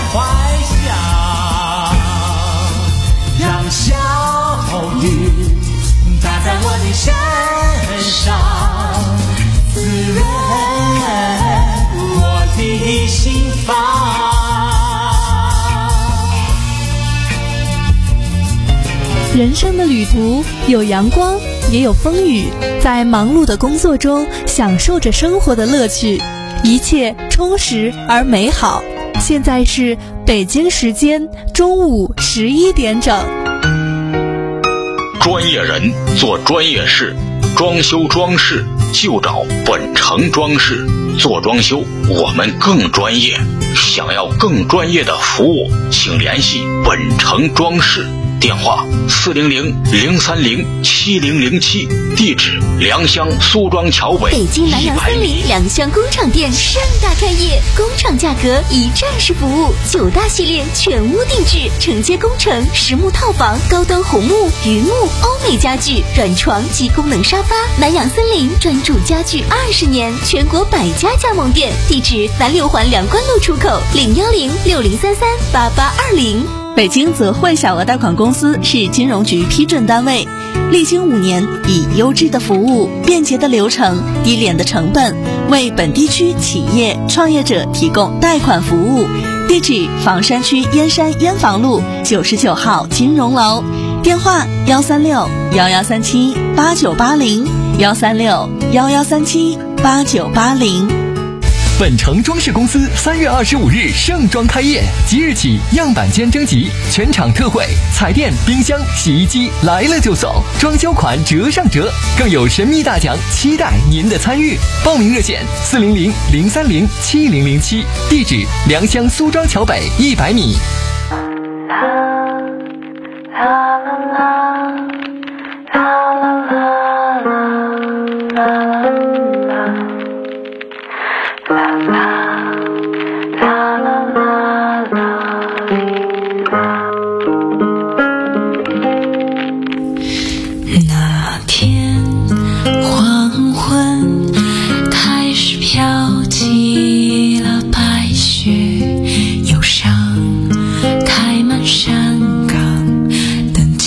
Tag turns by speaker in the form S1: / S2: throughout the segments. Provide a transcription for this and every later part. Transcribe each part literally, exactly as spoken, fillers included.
S1: 怀想，让小雨打在我的身上，滋润我的心房。
S2: 人生的旅途有阳光也有风雨，在忙碌的工作中享受着生活的乐趣，一切充实而美好。现在是北京时间中午十一点整。
S3: 专业人做专业事，装修装饰就找本城装饰。做装修我们更专业，想要更专业的服务，请联系本城装饰。电话四零零零三零七零零七，地址良乡苏庄桥北。
S4: 北京南洋森林良乡工厂店盛大开业，工厂价格一站式服务，九大系列全屋定制，承接工程、实木套房、高端红木、榆木、欧美家具、软床及功能沙发。南洋森林专注家具二十年，全国百家加盟店。地址南六环两关路出口，零幺零六零三三八八二零。
S5: 北京泽汇小额贷款公司是金融局批准单位，历经五年，以优质的服务、便捷的流程、低廉的成本，为本地区企业创业者提供贷款服务。地址：房山区燕山燕房路九十九号金融楼。电话：幺三六幺幺三七八九八零，幺三六幺幺三七八九八零。
S6: 本城装饰公司三月二十五日盛装开业，即日起样板间征集，全场特惠，彩电、冰箱、洗衣机来了就送，装修款折上折，更有神秘大奖，期待您的参与。报名热线：四零零零三零七零零七，地址：良乡苏庄桥北一百米。
S7: 那天黄昏开始飘起了白雪，忧伤开满山岗，等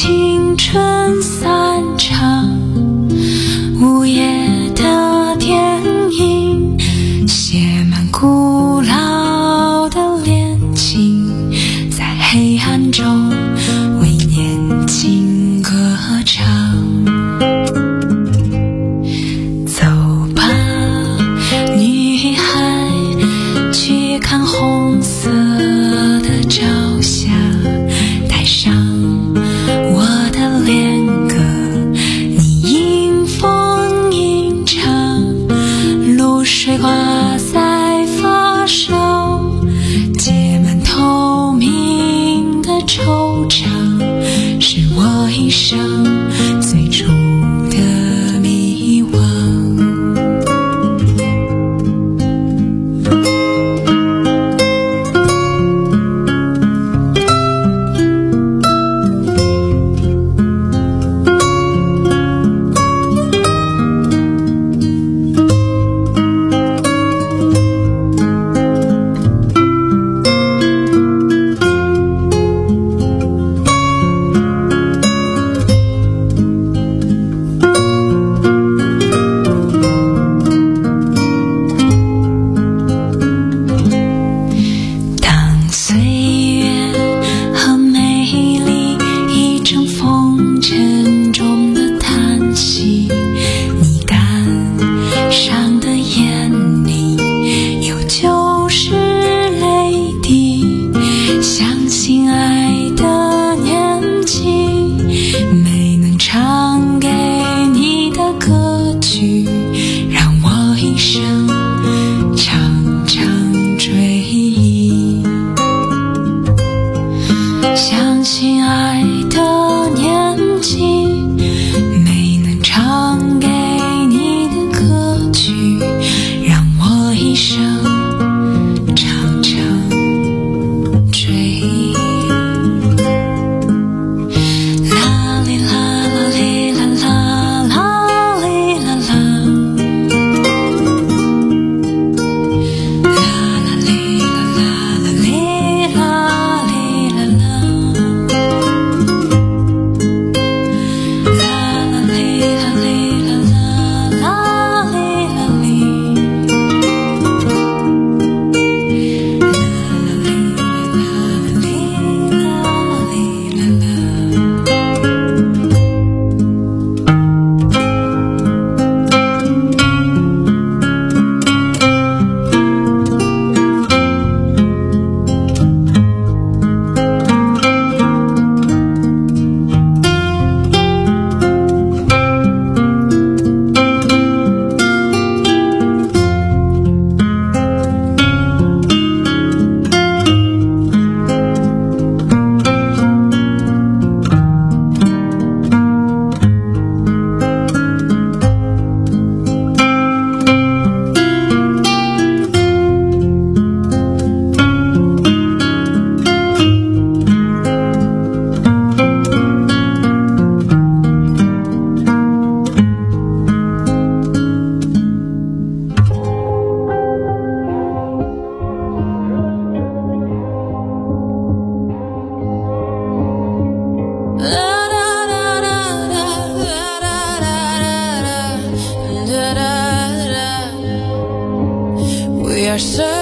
S7: are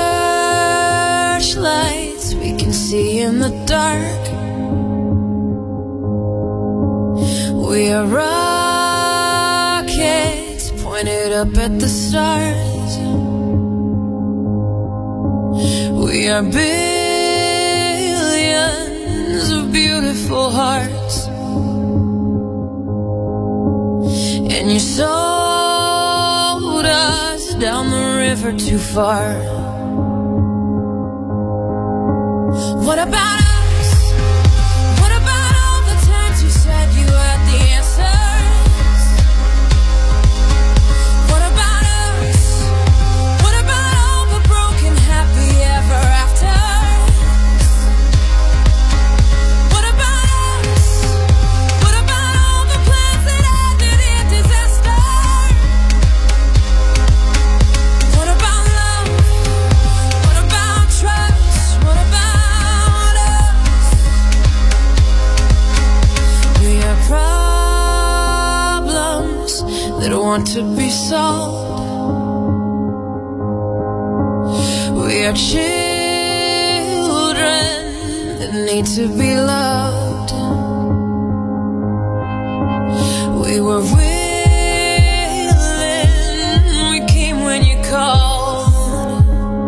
S7: searchlights we can see in the dark. We are rockets pointed up at the stars. We are billions of beautiful hearts. And you sold us down the river too far. What about us? What about all the times you said you had the answers? What about us? What about all the broken happy ever afters? What about us? What about all the plans that ended in disaster? What about love? What about trust? What about us? We are problems that want to be solved. We are children that need to be loved. We were willing, we came when you called.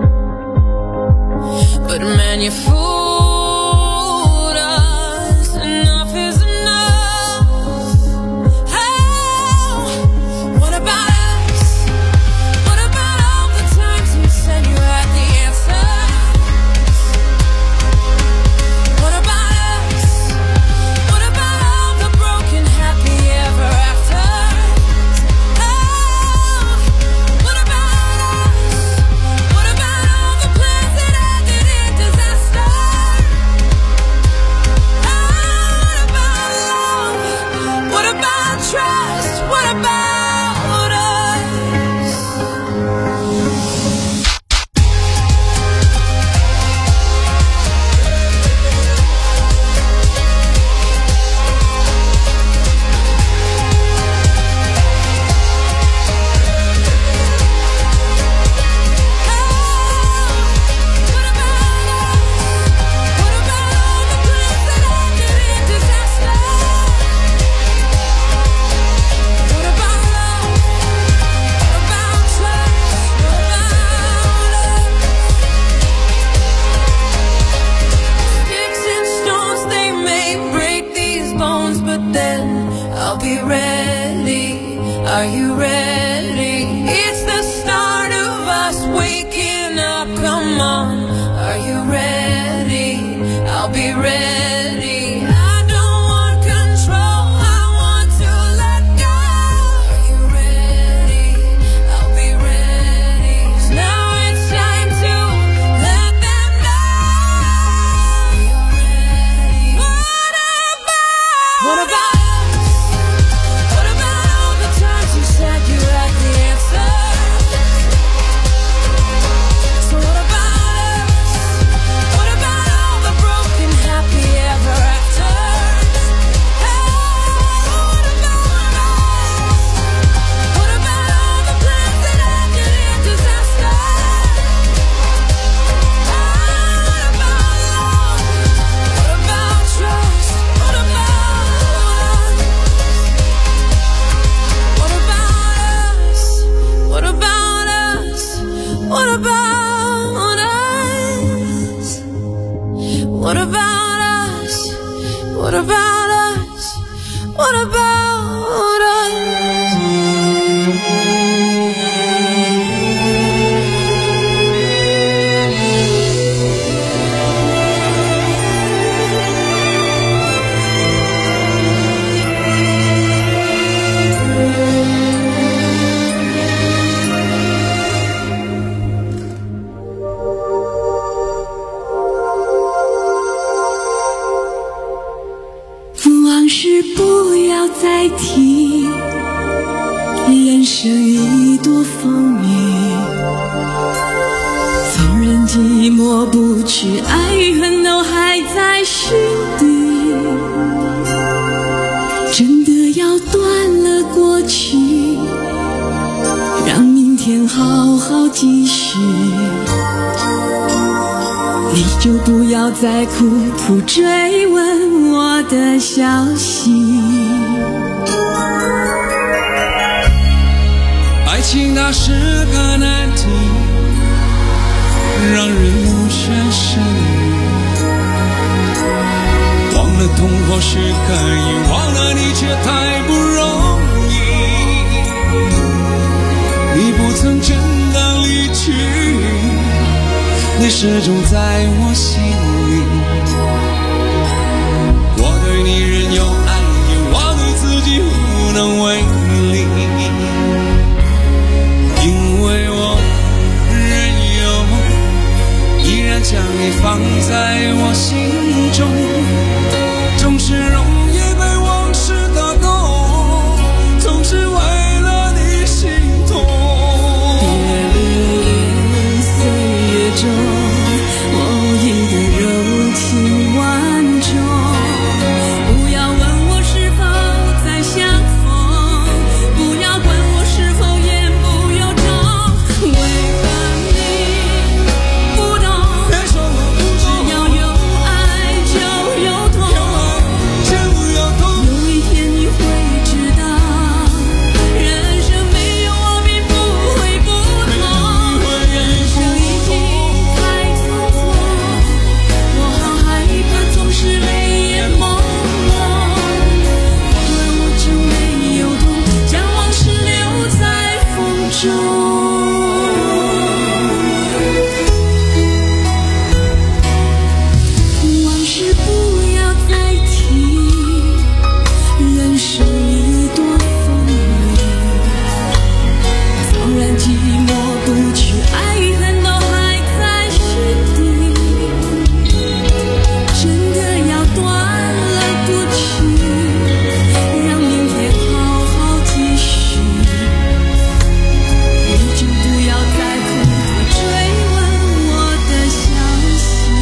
S7: But man, you fooled us. Enough is enough. Oh, what about us? What about all the times you said you had the answers? What about us? What about all the broken happy ever afters? Oh, what about us? What about all the plans that ended in disaster? Oh, what about love? What about trust? What about us? Sticks and stones, they may break these bones, but then I'll be ready. Are you ready? It's the start of us waking up. Come on, are you ready? I'll be ready. I don't want control, I want to let go. Are you ready? I'll be ready. Now it's time to let them know. Are you ready? What about? What about us? What about all the times you said you had the answers? So what about us? What about all the broken happy ever afters? Hey, what about us? What about all the plans that ended in disaster? Oh, what about love? What about trust? What about us? What about us? What about us? What about us? What about us? What about us? What about
S8: 往事不要再提，人生一朵风雨，纵然寂寞不去，爱与恨都还在心底。真的要断了过去，让明天好好继续。 你就不要再苦苦追问我的消息。
S9: 爱情它是个难题，让人目眩神迷。忘了痛或许可以，忘了你却太不容易。你不曾真的离去，你始终在我心里。我对你仍有爱意，我对自己无能为力，因为我仍有梦，依然将你放在我心中，总是容易被往事打动，总是为了你心痛。
S8: 别留恋岁月中我应的柔情万种，不要问我是否再相逢，不要管我是否言不由衷。为何你不懂？
S9: 别说我不懂，
S8: 只要有爱就有痛，
S9: 就有痛。
S8: 有一天你会知道，人生没有我并不会不同。人生已经太匆匆，我好害怕总是泪眼朦胧。忘了我真没有痛，将往事留在风中。往事不要再提，人生一朵风雨，纵然寂寞不去，爱与恨都还在心底。真的要断了不起，让明天好好继续。你就不要再苦苦追问我的消息。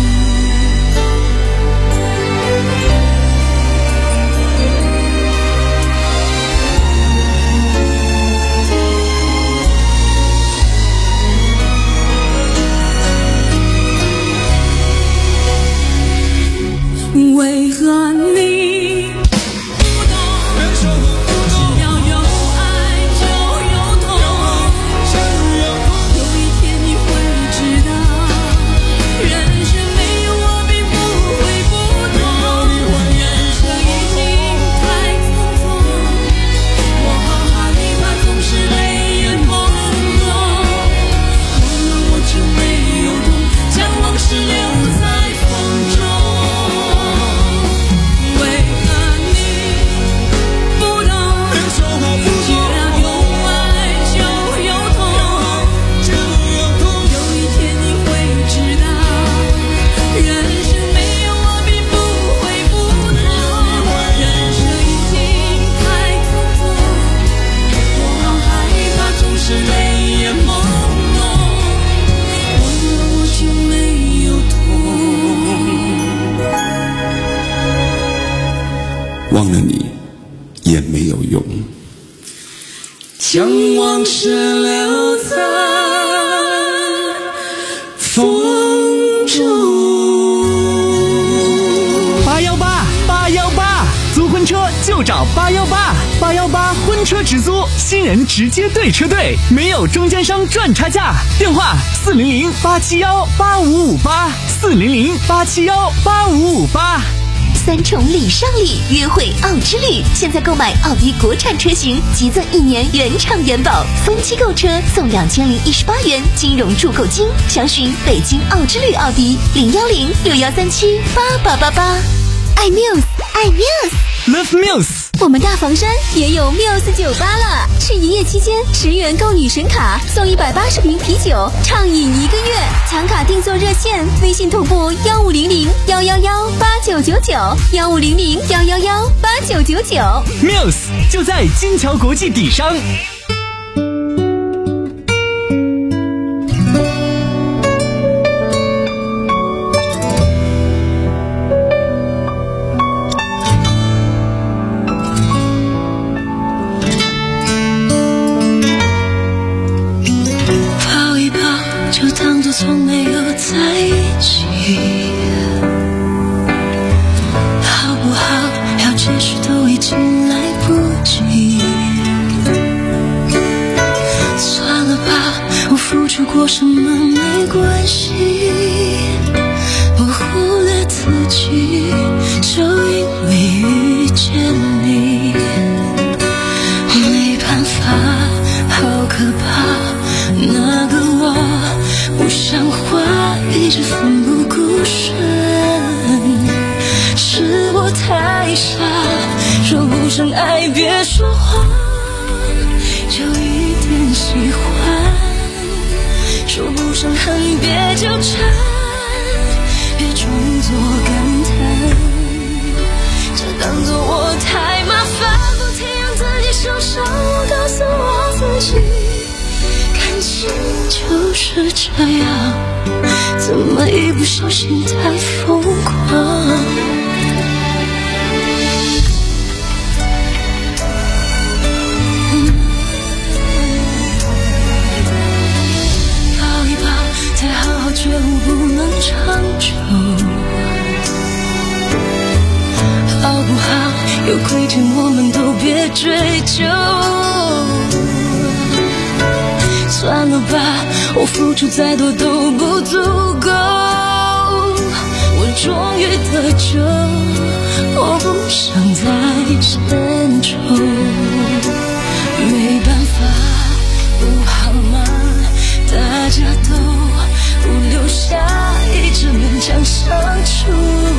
S8: 为何你不懂？
S9: 别说我不懂，
S8: 只要有爱就有痛，
S9: 就有痛。
S8: 有一天你会知道，人生没有我并不会不同。人生已经太匆匆，我好害怕总是泪眼朦胧。忘了我真没有痛，将往事留在风中。为何你不懂？
S9: 别说我不
S8: 既然有爱就有痛，
S9: 就有痛。
S8: 有一天你会知道，人生没有我并不会不同。人生已经太匆匆，我好害怕总是泪眼朦胧。忘了我就没有痛，
S9: 忘了你也没有用，将往事留在风中。
S1: 八幺八八幺八，租婚车就找八幺八，八幺八婚车直租，新人直接对车队，没有中间商赚差价。电话四零零八七幺八五五八，四零零八七幺八五五八。
S4: 三重礼尚礼，约会奥之旅。现在购买奥迪国产车型，即赠一年原厂原保，分期购车送两千零一十八元金融住购金。详询北京奥之旅奥迪零幺零六幺三七八八八八。爱 Muse， 爱 Muse。Love
S1: Muse，
S4: 我们大房山也有 Muse 酒吧了，是营业期间十元购女神卡送一百八十瓶啤酒，畅饮一个月。抢卡订座热线：微信同步幺五零零幺幺幺八九九九，幺五零零幺幺幺八九九九。
S1: Muse 就在金桥国际底商。
S8: 泡一泡就当作从没有在一起。 好不好？要解释都已经来不及。算了吧，我付出过什么没关系，我忽略自己，就因为遇见你。没办法，好可怕，那个我不像话，一直奋不顾身，是我太傻，说不上爱别说谎，就一点喜欢，说不上恨别纠缠，别装作感叹，这当作我太麻烦，不停让自己受伤，我告诉我自己，感情就是这样，怎么一不小心太疯狂。抱一抱，再好好觉悟不能长久，好不好？有亏欠我们都别追究。算了吧，我付出再多都不足够，我终于得救，我不想再牵愁。没办法，不好吗？大家都不留下，一直勉强相处，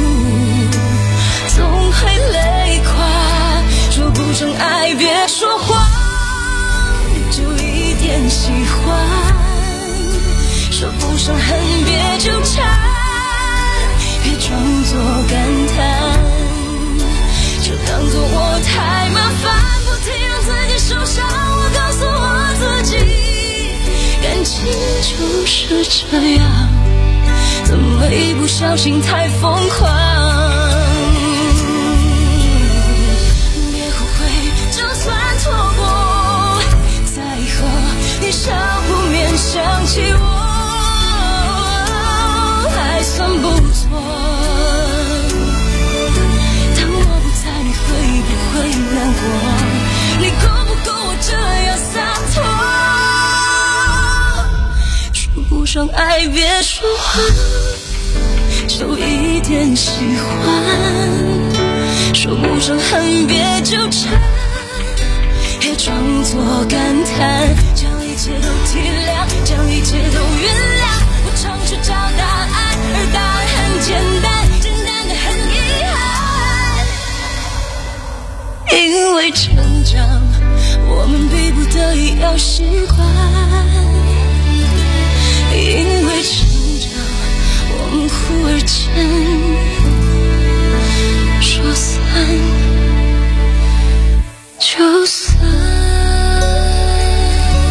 S8: 总会累垮，说不上爱别说谎，就一点喜欢，说不上恨别纠缠，别装作感叹，就当作我太麻烦，不停让自己受伤，我告诉我自己，感情就是这样，怎么一不小心太疯狂。别后悔，就算错过，在以后你少不免想起我，还算不错。当我不在，你会不会难过？你够不够我这样洒脱？说不上爱别说谎，就一点喜欢，说不上恨别纠缠，别装作感叹，将一切都体谅，将一切都原谅。我尝试找答案，而答案很简单，简单的很遗憾。因为成长，我们逼不得已要习惯，因为成长，我们忽而间说散就散。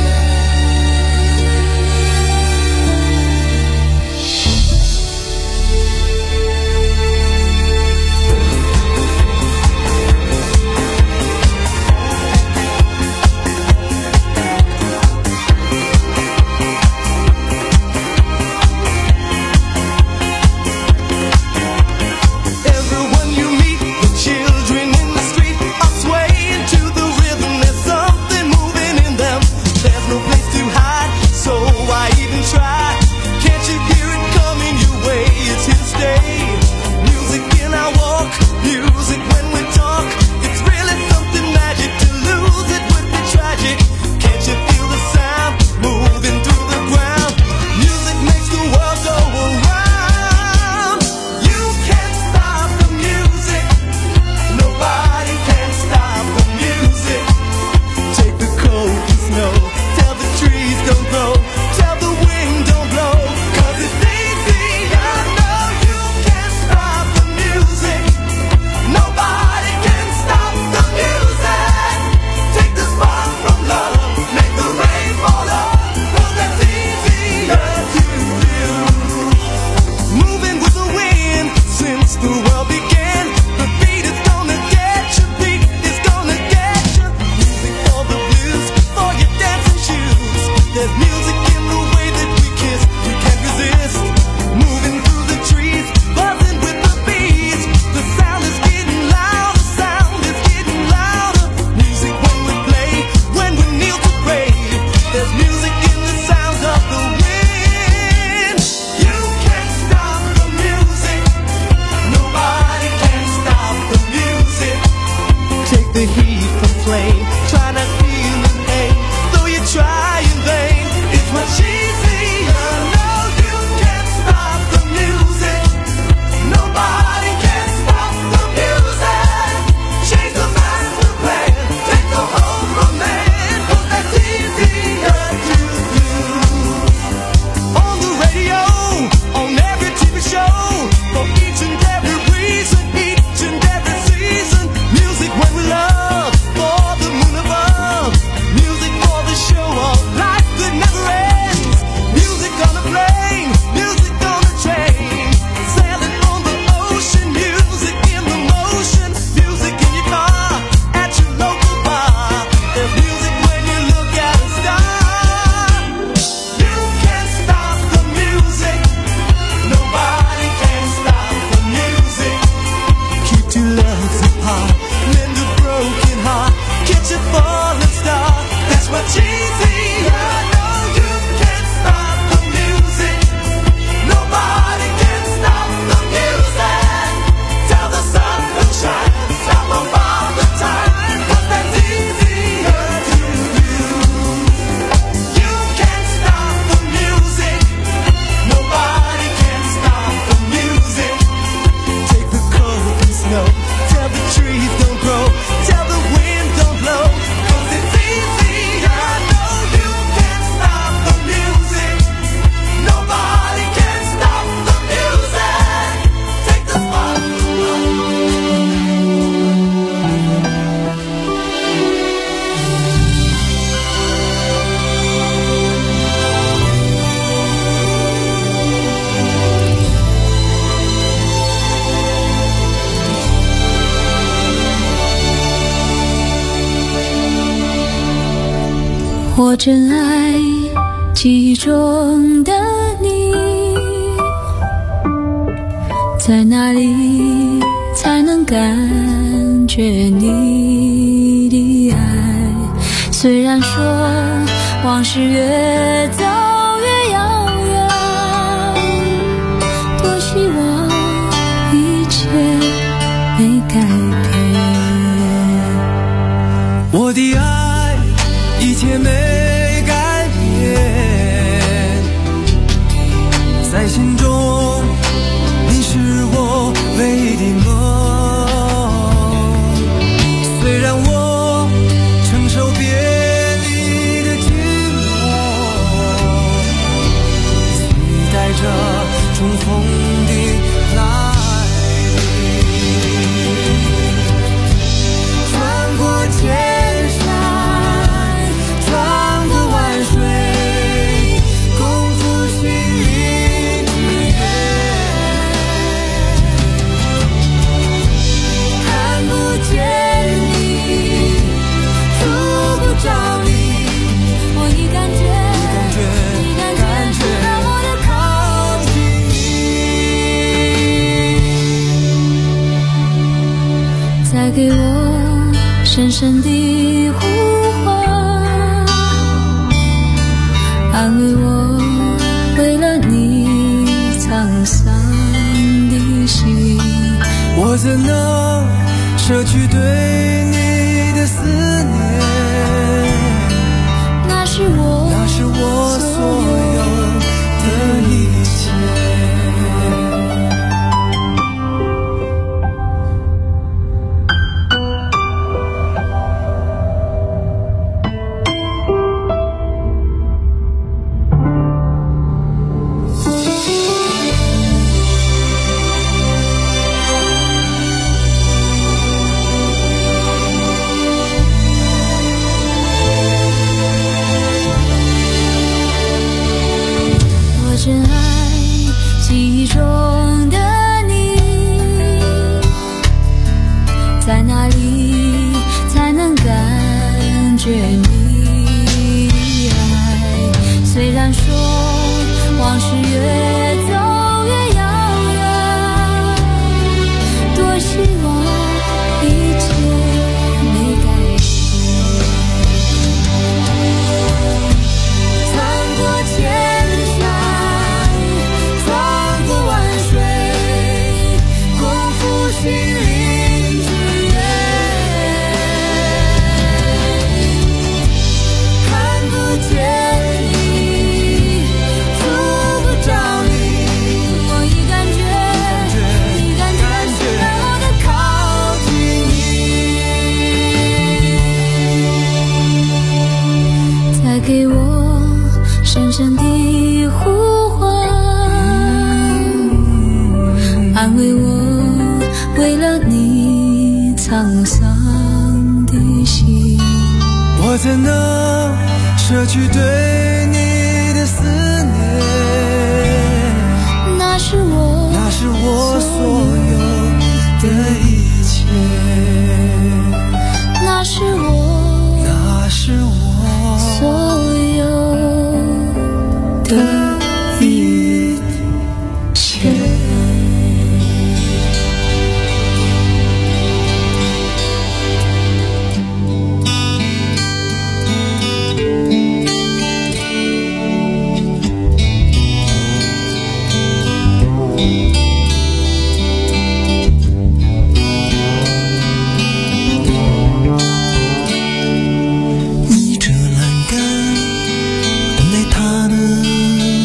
S8: 我真爱记忆中的你，在哪里才能感觉你的爱？虽然说往事越走越遥远，多希望一切没改变。
S9: 我的爱一切没改变，在心中你是我唯一的梦。虽然我承受别离的寂寞，期待着重逢的来临。穿过千山，穿过万水，共赴心灵之约。看不见你，触不着你，
S8: 我已感觉，已感觉，
S9: 感觉
S8: 让我的靠近你，再给我深深的呼唤，安慰我为了你沧桑的心。
S9: 我怎能舍去对你的思念？
S8: 那是我，
S9: 那是我所有的一切。
S8: 我真爱记忆中的你，在哪里才能感觉你的爱？虽然说往事越走越遥远，多希望一切没改变。
S9: 穿过千山，穿过万水，共赴心灵之约。看不见你，触不着你，
S8: 我已感觉，已感觉，让我的靠近你，再给我深深的呼唤，安慰我为了你沧桑的心。
S9: 我怎能舍去对你的思念？
S8: 那是我，
S9: 那是我所有的一切。
S8: 那是我，
S9: 那是我
S8: 所有的一切。
S9: 倚着栏杆，等待他的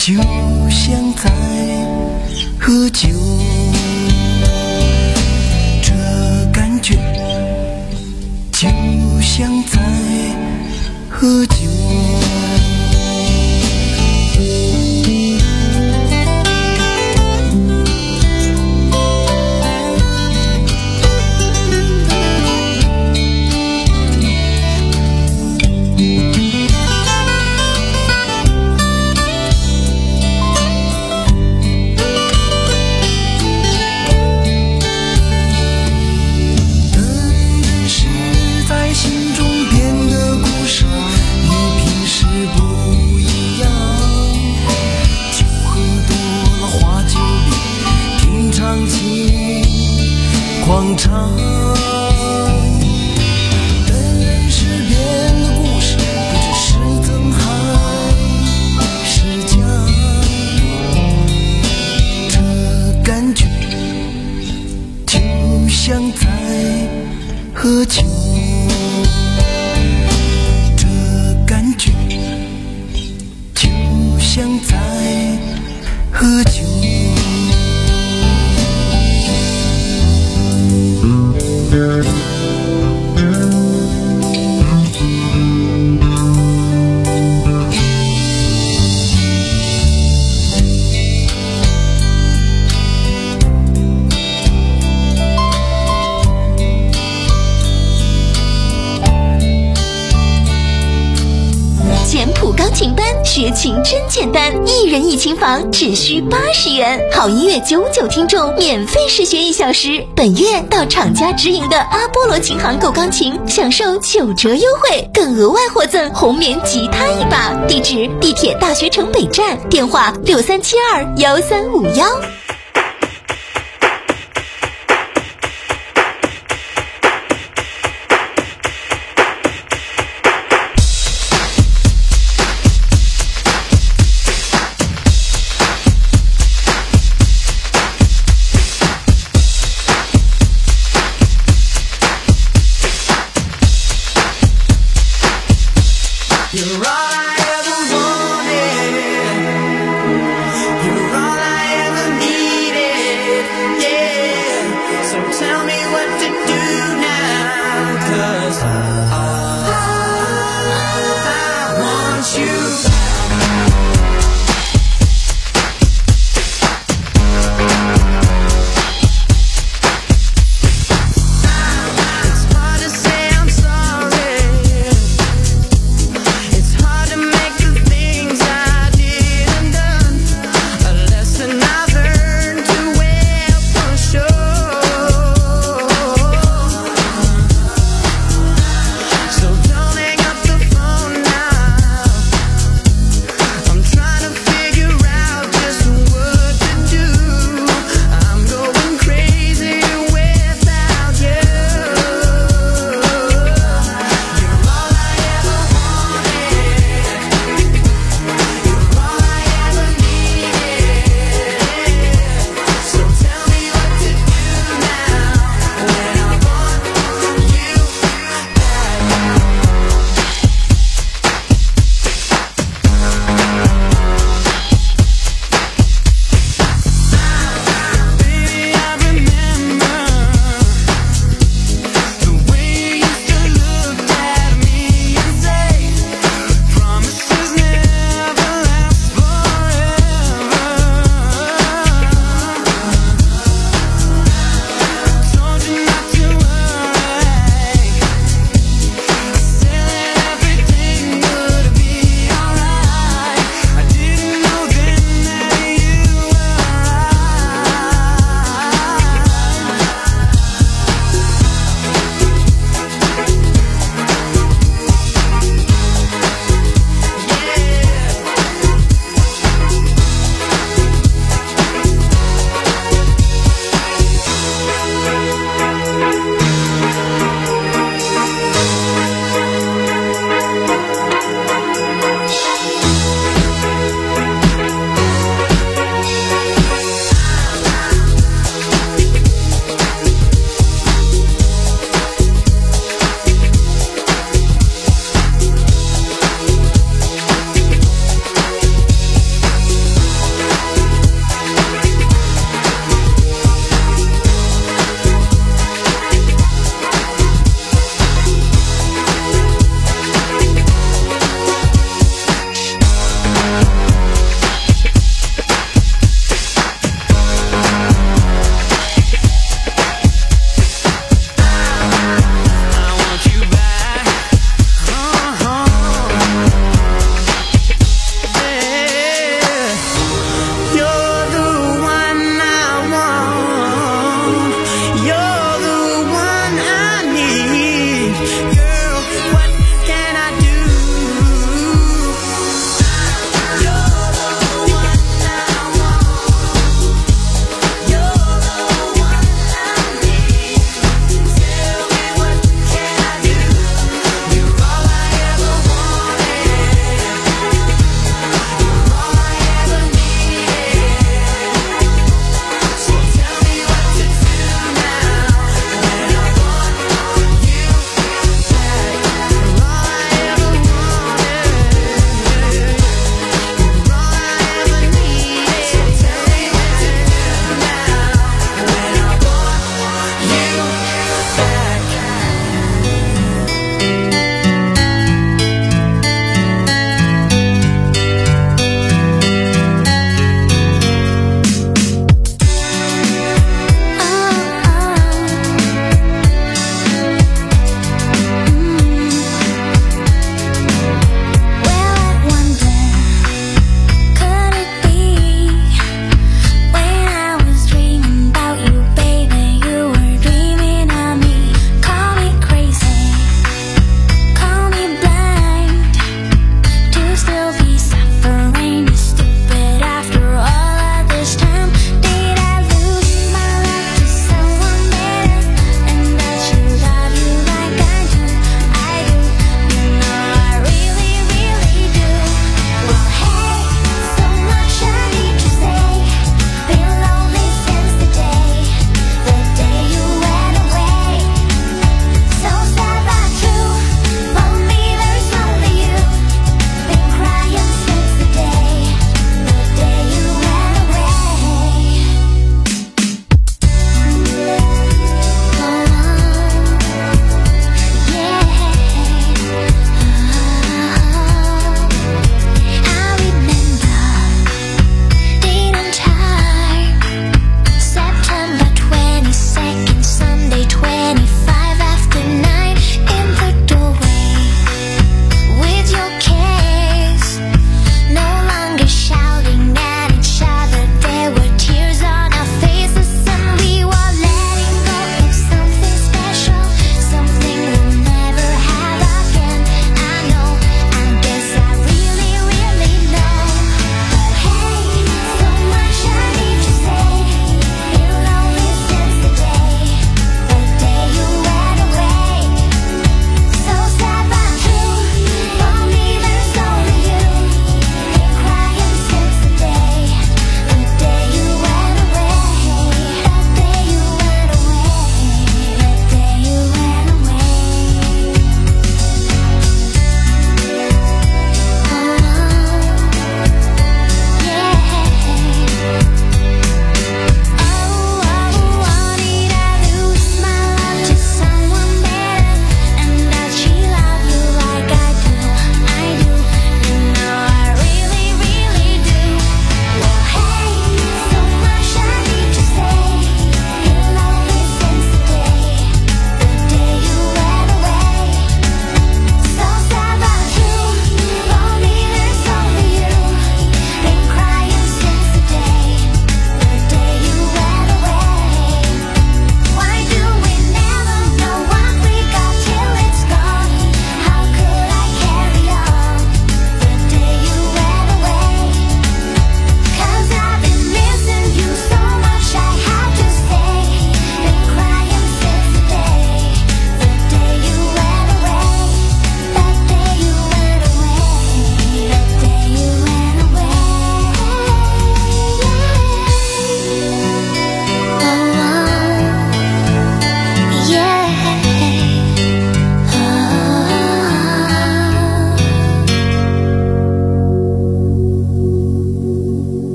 S10: 就像在喝酒，这感觉就像在喝酒。广场的人事变的故事，不知是增还是降，这感觉就像在喝酒，这感觉就像在喝酒。
S4: 简谱钢琴班学琴真简单，一人一琴房只需八十元，好音乐九九听众免费试学一小时。本月到厂家直营的阿波罗琴行购钢琴，享受九折优惠，更额外获赠红棉吉他一把。地址：地铁大学城北站，电话六三七二幺三五幺。
S10: You're all I ever wanted. You're all I ever needed.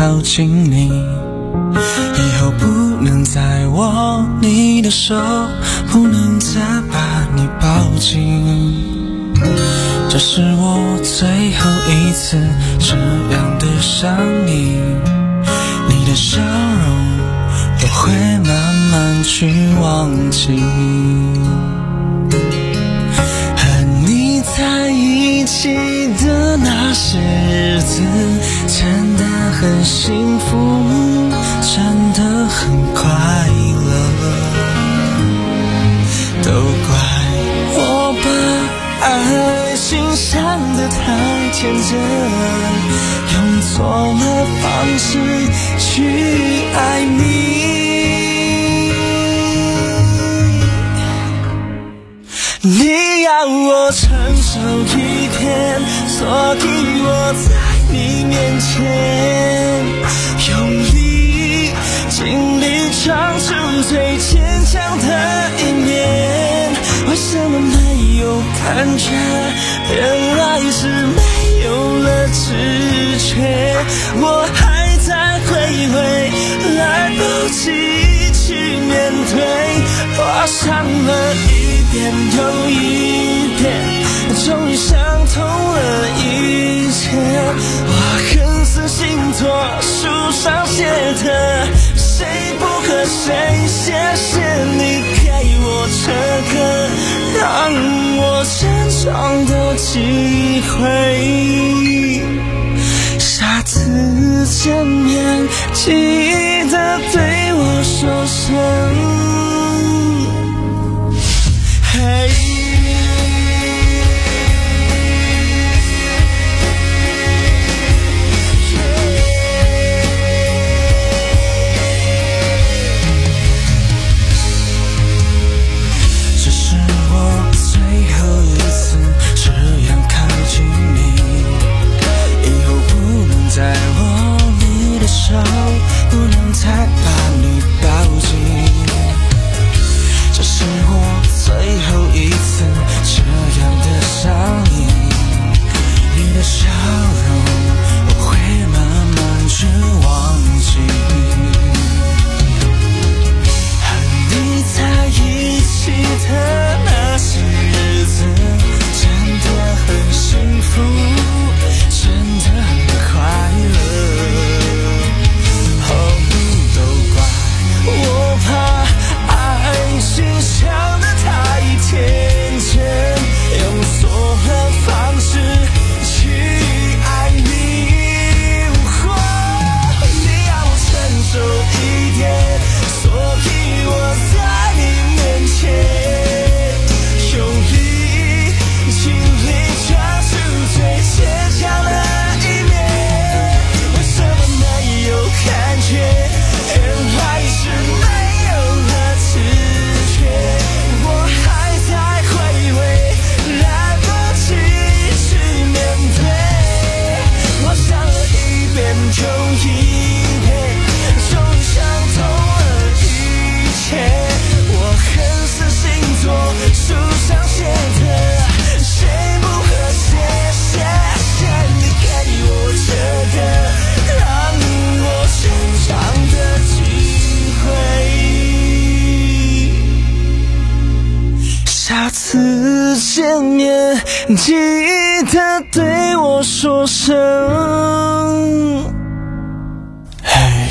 S9: 靠近你，以后不能再握你的手，不能再把你抱紧，这是我最后一次这样的想你，你的笑容我会慢慢去忘记，和你在一起的那些日子真的很幸福，真的很快乐，都怪我把爱情想得太天真，用错了方式去爱你，你要我承受一片，所以我在你面前用力尽力唱出最坚强的一面，为什么没有感觉，原来是没有了知觉，我还在回味，来不及去面对，我想了一遍又一遍，终于想通了一切，我恨死星座书上写的，谁不和谁，谢谢你给我这个让我成长的机会，下次见面记得对我说声嘿。再握你的手，不能再把你抱紧，这是我最后一次这样的想你，你的笑容我会慢慢去忘记，和你在一起的那些日子真的很幸福，真的很快乐，哦，都怪我怕爱情想得太天真，用错了方式去爱你，哦，你要我承受一点，所以我在你面前用力尽力抓住最坚强的感觉，原来是没有了知觉，我还在回味，来不及去面对，我想了一遍又一遍，终于想通了一切，我恨死星座书上写的，谁不和谁，谢谢你给我这个让我成长的机会，下次见面记得对我说声嘿。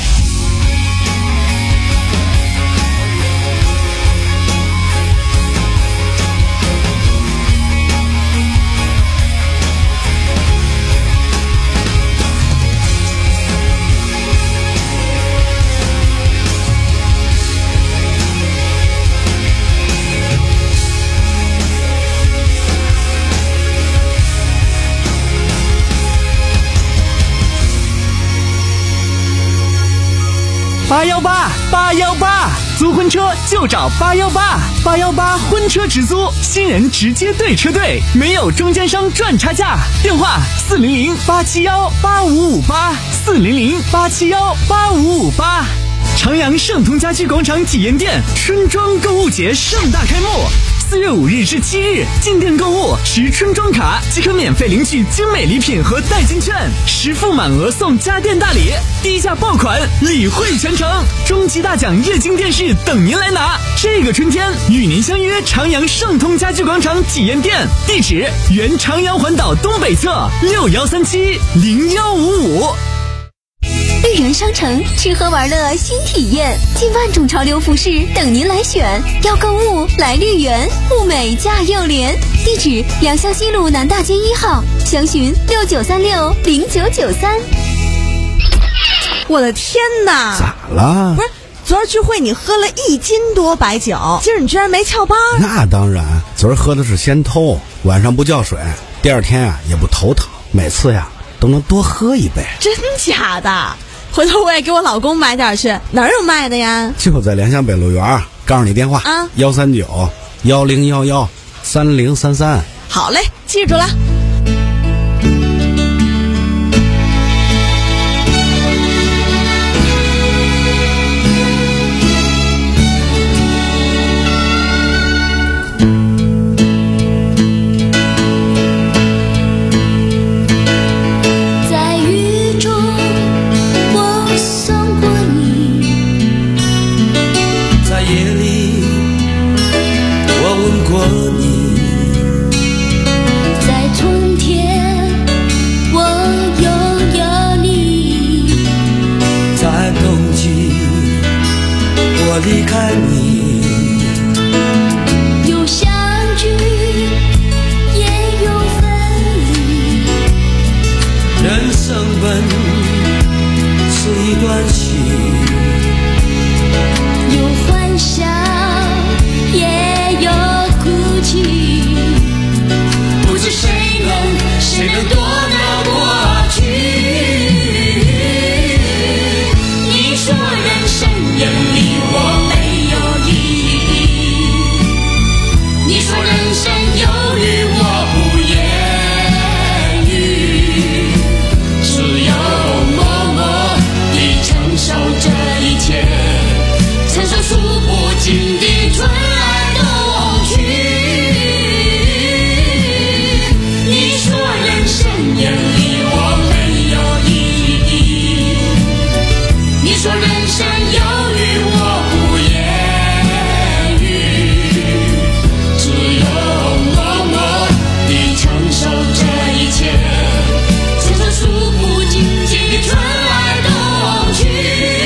S1: 八幺八八幺八，租婚车就找八幺八，八幺八婚车直租，新人直接对车队，没有中间商赚差价。电话四零零八七幺八五五八，四零零八七幺八五五八。长阳盛通家居广场体验店春装购物节盛大开幕。四四月五日至七日，进店购物持春装卡即可免费领取精美礼品和代金券，实付满额送家电大礼，低价爆款，礼惠全程，终极大奖液晶电视等您来拿。这个春天与您相约长阳盛通家居广场体验店，地址原长阳环岛东北侧六幺三七零幺五五。
S4: 绿园商城吃喝玩乐新体验，近万种潮流服饰等您来选。要购物来绿园，物美价又廉。地址良乡西路南大街一号，详询六九三六零九九三。
S5: 我的天哪！
S11: 咋了？
S5: 不是，昨儿聚会你喝了一斤多白酒，今儿你居然没翘班？
S11: 那当然，昨儿喝的是先偷，晚上不叫水，第二天啊也不头疼，每次呀都能多喝一杯。
S5: 真假的？回头我也给我老公买点去，哪儿有卖的呀？
S11: 就在良乡北路园，告诉你电话
S5: 啊，
S11: 幺三九幺零幺幺三零三三。
S5: 好嘞，记住了。
S9: 离开你，
S8: 有相聚，也有分离。
S9: 人生本是一段戏，
S8: 有欢笑，也有哭泣。
S9: 不知谁能，谁能躲得过去？你说人生眼里我没有意义，你说人生有雨我不言语，只有默默地承受这一切，承受数不尽的春来冬去。你说人生眼里我没有意义，你说人生有雨我不言语，只有默默地承受这一切，承受数不尽的春来冬去。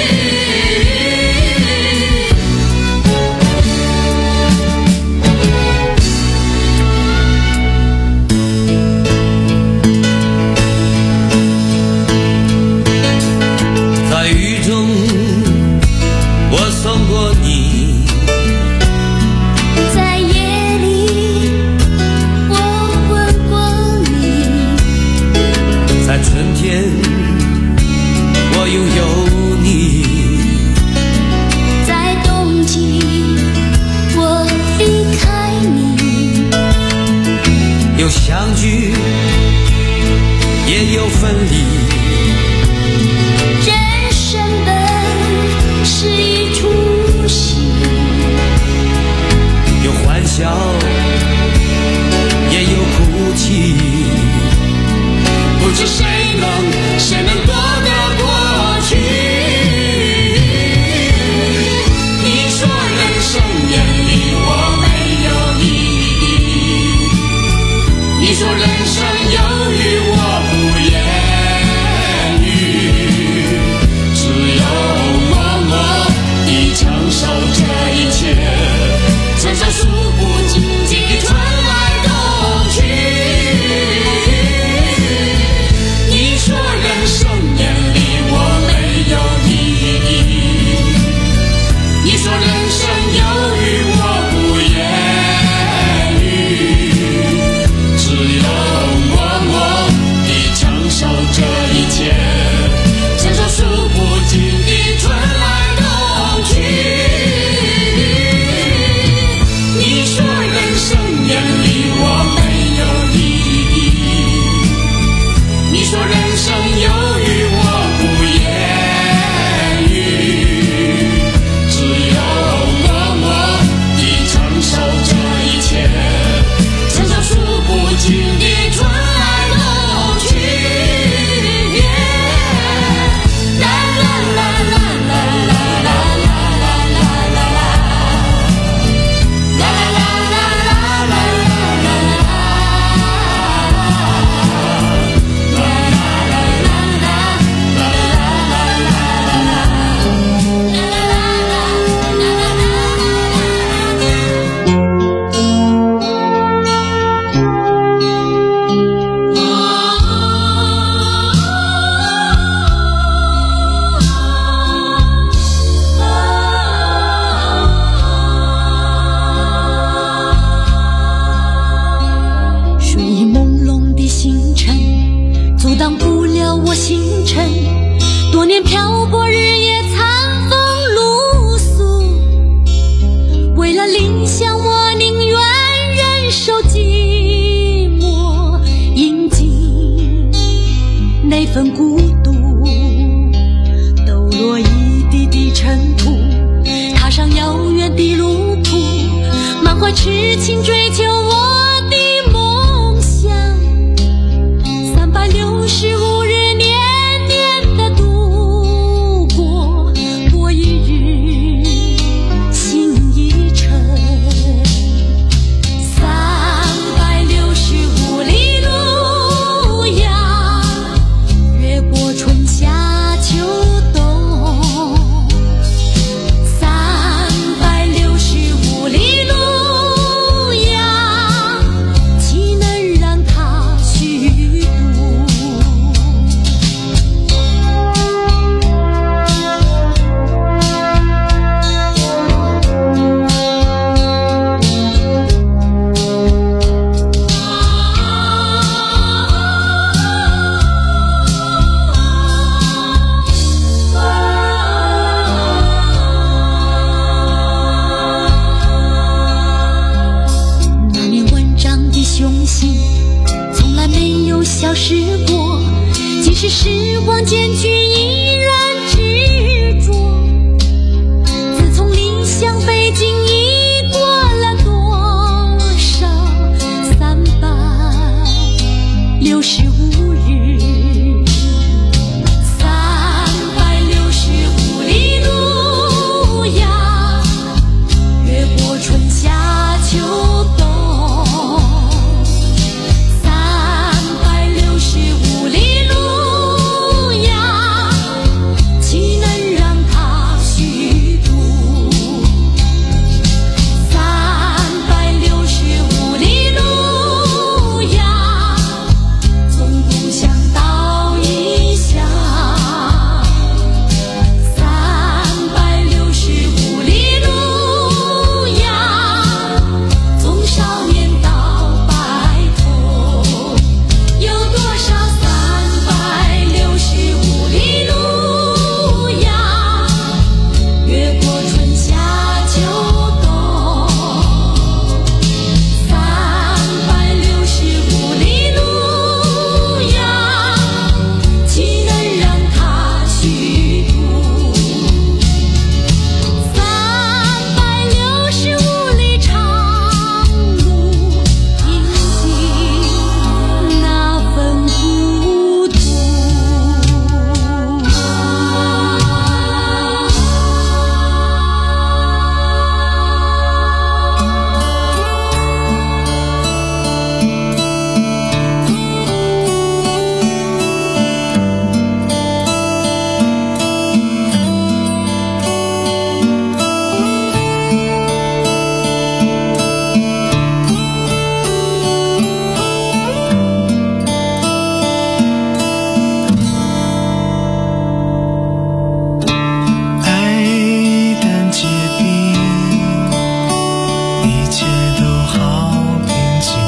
S9: 在雨中我送过你，
S8: 在夜里我吻过你，
S9: 在春天我拥有你，
S8: 在冬季我离开你。
S9: 有相聚也有分离，
S8: 人生本是一出戏，
S9: 有欢笑也有哭泣，不知谁能谁能躲得过去。你说人生眼里我没有意义，你说人生有雨我不言语，只有默默地承受这一切，承受数不尽的春来冬去。你说
S8: 会痴情追求我的梦想，三百六十五日年年的度过，过一日心一程，三百六十五里路呀，越过春夏秋冬，三百六十五里路呀，岂能让它虚度？那年文章的雄心从来没有消失过，即使时光渐去依然执着。自从离乡背井已过了多少三百六十五日，三百六十五里路呀，越过春夏秋冬，三百六十五里路呀，岂能让它虚度？三百六十五里路呀，总不想道一下。三百六十五里路呀，从少年到白头，有多少三百六十五里路呀，越过春夏秋冬，三百六十五里路呀，岂能让它虚度？三百六十五里长路，饮尽那份孤独。
S10: 爱一旦结冰，一切都好平静。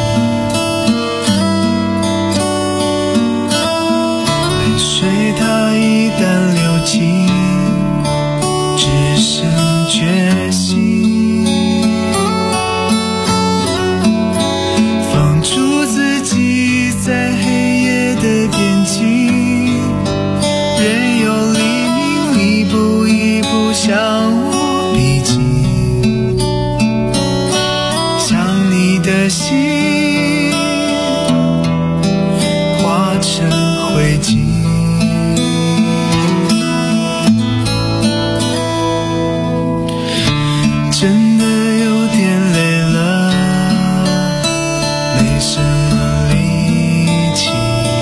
S10: 泪水它一旦流尽，只剩决心。放逐自己在黑夜的边境，任由黎明一步一步向我逼近，将你的心化成灰烬。真的有点累了，没什么力气。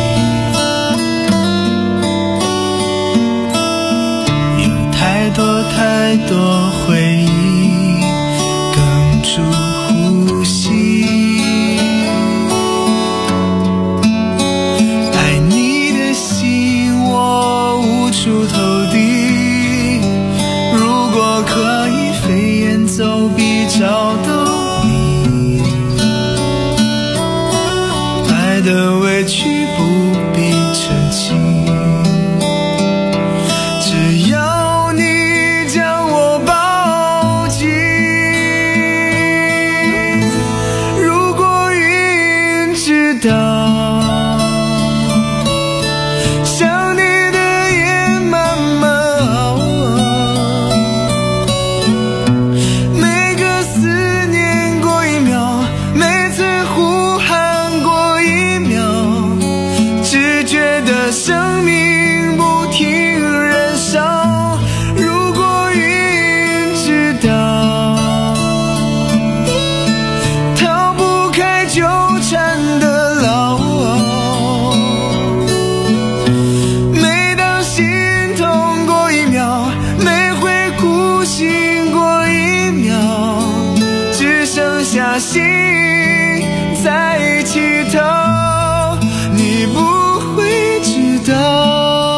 S10: 有太多太多回忆哽住呼吸，爱你的心我无处投递。如果可以飞檐走壁找到你，爱的委屈不必澄清。只要你将我抱紧，如果云知道想你的夜慢慢熬，每个思念信在乞讨，你不会知道。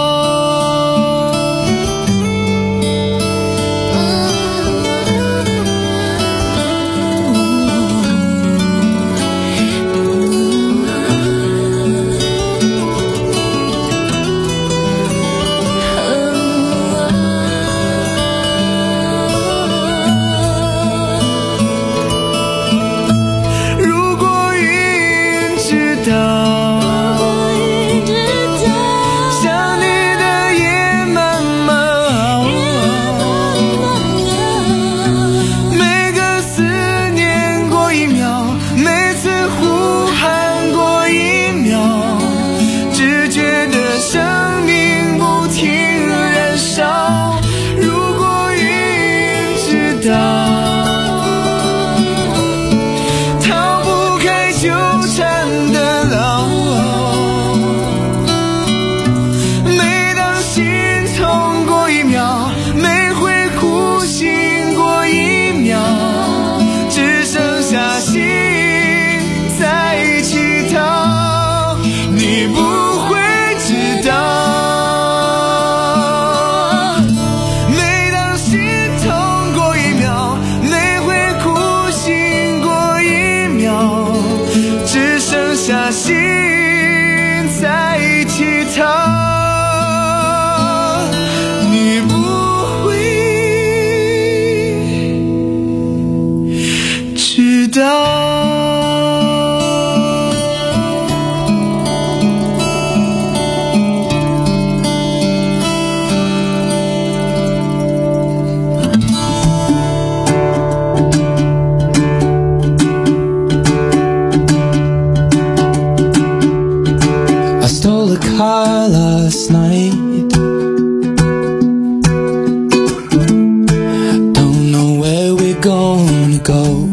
S12: Car last night, don't know where we're gonna go,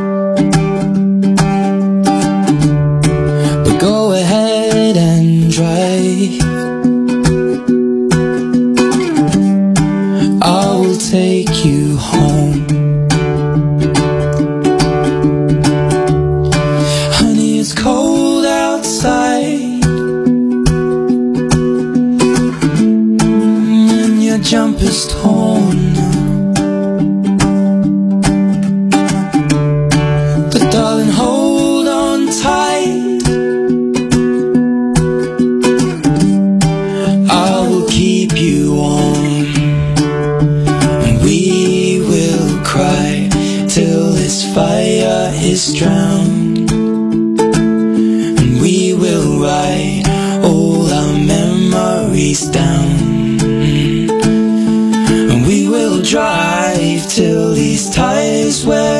S12: but go ahead and drive. I will take you home. Honey, it's cold outside, jumper's torn now, but darling, hold on tight. I will keep you warm, and we will cry till this fire is drowned, and we will write all our memories down. Drive till these tires wear